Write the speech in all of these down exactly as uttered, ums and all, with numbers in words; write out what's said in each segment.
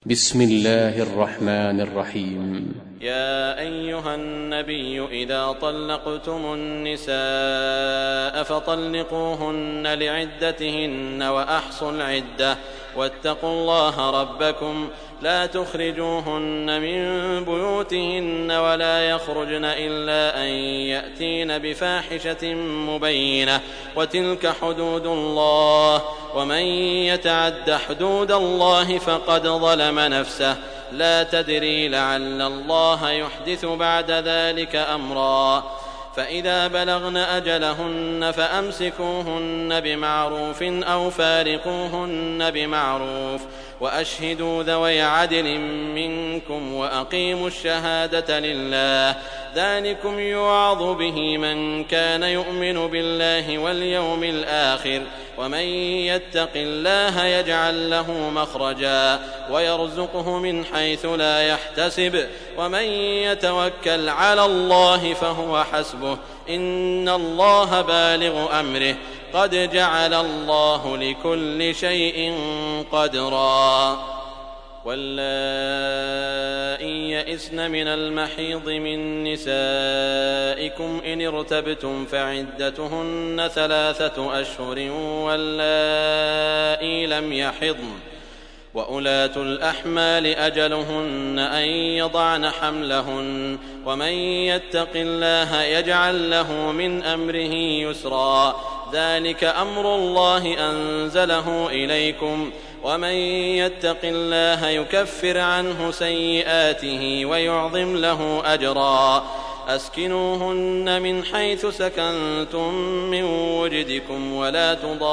بسم الله الرحمن الرحيم. يا أيها النبي إذا طلقتم النساء فطلقوهن لعدتهن وأحصوا العدة واتقوا الله ربكم لا تخرجوهن من بيوتهن ولا يخرجن إلا أن يأتين بفاحشة مبينة وتلك حدود الله ومن يتعد حدود الله فقد ظلم نفسه لا تدري لعل الله يحدث بعد ذلك أمرا فإذا بلغن أجلهن فأمسكوهن بمعروف أو فارقوهن بمعروف وأشهدوا ذوي عدل منكم وأقيموا الشهادة لله ذلكم يوعظ به من كان يؤمن بالله واليوم الآخر ومن يتق الله يجعل له مخرجا ويرزقه من حيث لا يحتسب ومن يتوكل على الله فهو حسبه إن الله بالغ أمره قد جعل الله لكل شيء قدرا واللائي يئسن من المحيض من نسائكم إن ارتبتم فعدتهن ثلاثة أشهر واللائي لم يحضن وأولاة الأحمال أجلهن أن يضعن حملهن ومن يتق الله يجعل له من أمره يسرا ذلك أمر الله أنزله إليكم ومن يتق الله يكفر عنه سيئاته ويعظم له أجرا أسكنوهن من حيث سكنتم من وجدكم ولا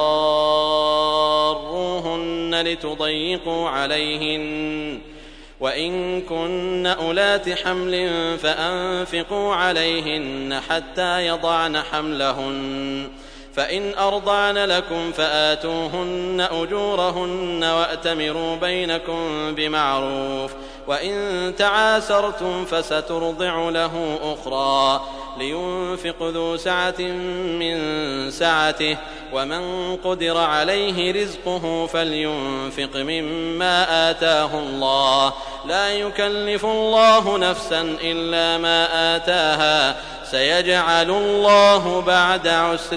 تضاروهن لتضيقوا عليهن وإن كن أولات حمل فأنفقوا عليهن حتى يضعن حملهن فإن أرضعن لكم فآتوهن أجورهن وأتمروا بينكم بمعروف وإن تعاسرتم فسترضع له أخرى لينفق ذو سعة من سعته ومن قدر عليه رزقه فلينفق مما آتاه الله لا يكلف الله نفسا إلا ما آتاها سيجعل الله بعد عسر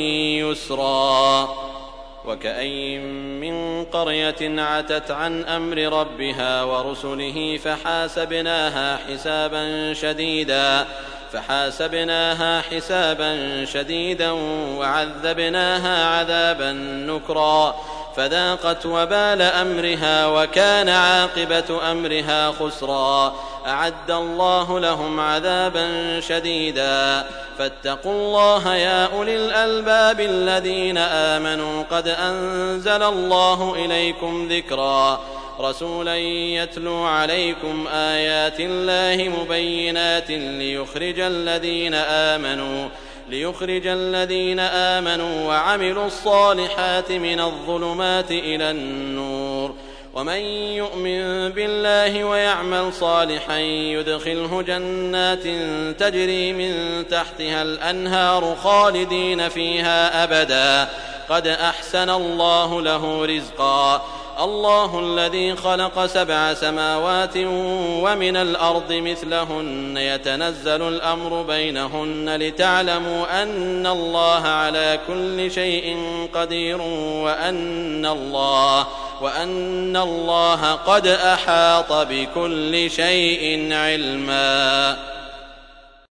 يسرا وكأين من قرية عتت عن أمر ربها ورسله فحاسبناها حسابا شديدا فحاسبناها حسابا شديدا وعذبناها عذابا نكرا فذاقت وبال أمرها وكان عاقبة أمرها خسرا أعد الله لهم عذابا شديدا فاتقوا الله يا أولي الألباب الذين آمنوا قد أنزل الله إليكم ذكرا رسولا يتلو عليكم آيات الله مبينات ليخرج الذين آمنوا ليخرج الذين آمنوا وعملوا الصالحات من الظلمات إلى النور ومن يؤمن بالله ويعمل صالحا يدخله جنات تجري من تحتها الأنهار خالدين فيها أبدا قد أحسن الله له رزقا الله الذي خلق سبع سماوات ومن الأرض مثلهن يتنزل الأمر بينهن لتعلموا أن الله على كل شيء قدير وأن الله وأن الله قد أحاط بكل شيء علما.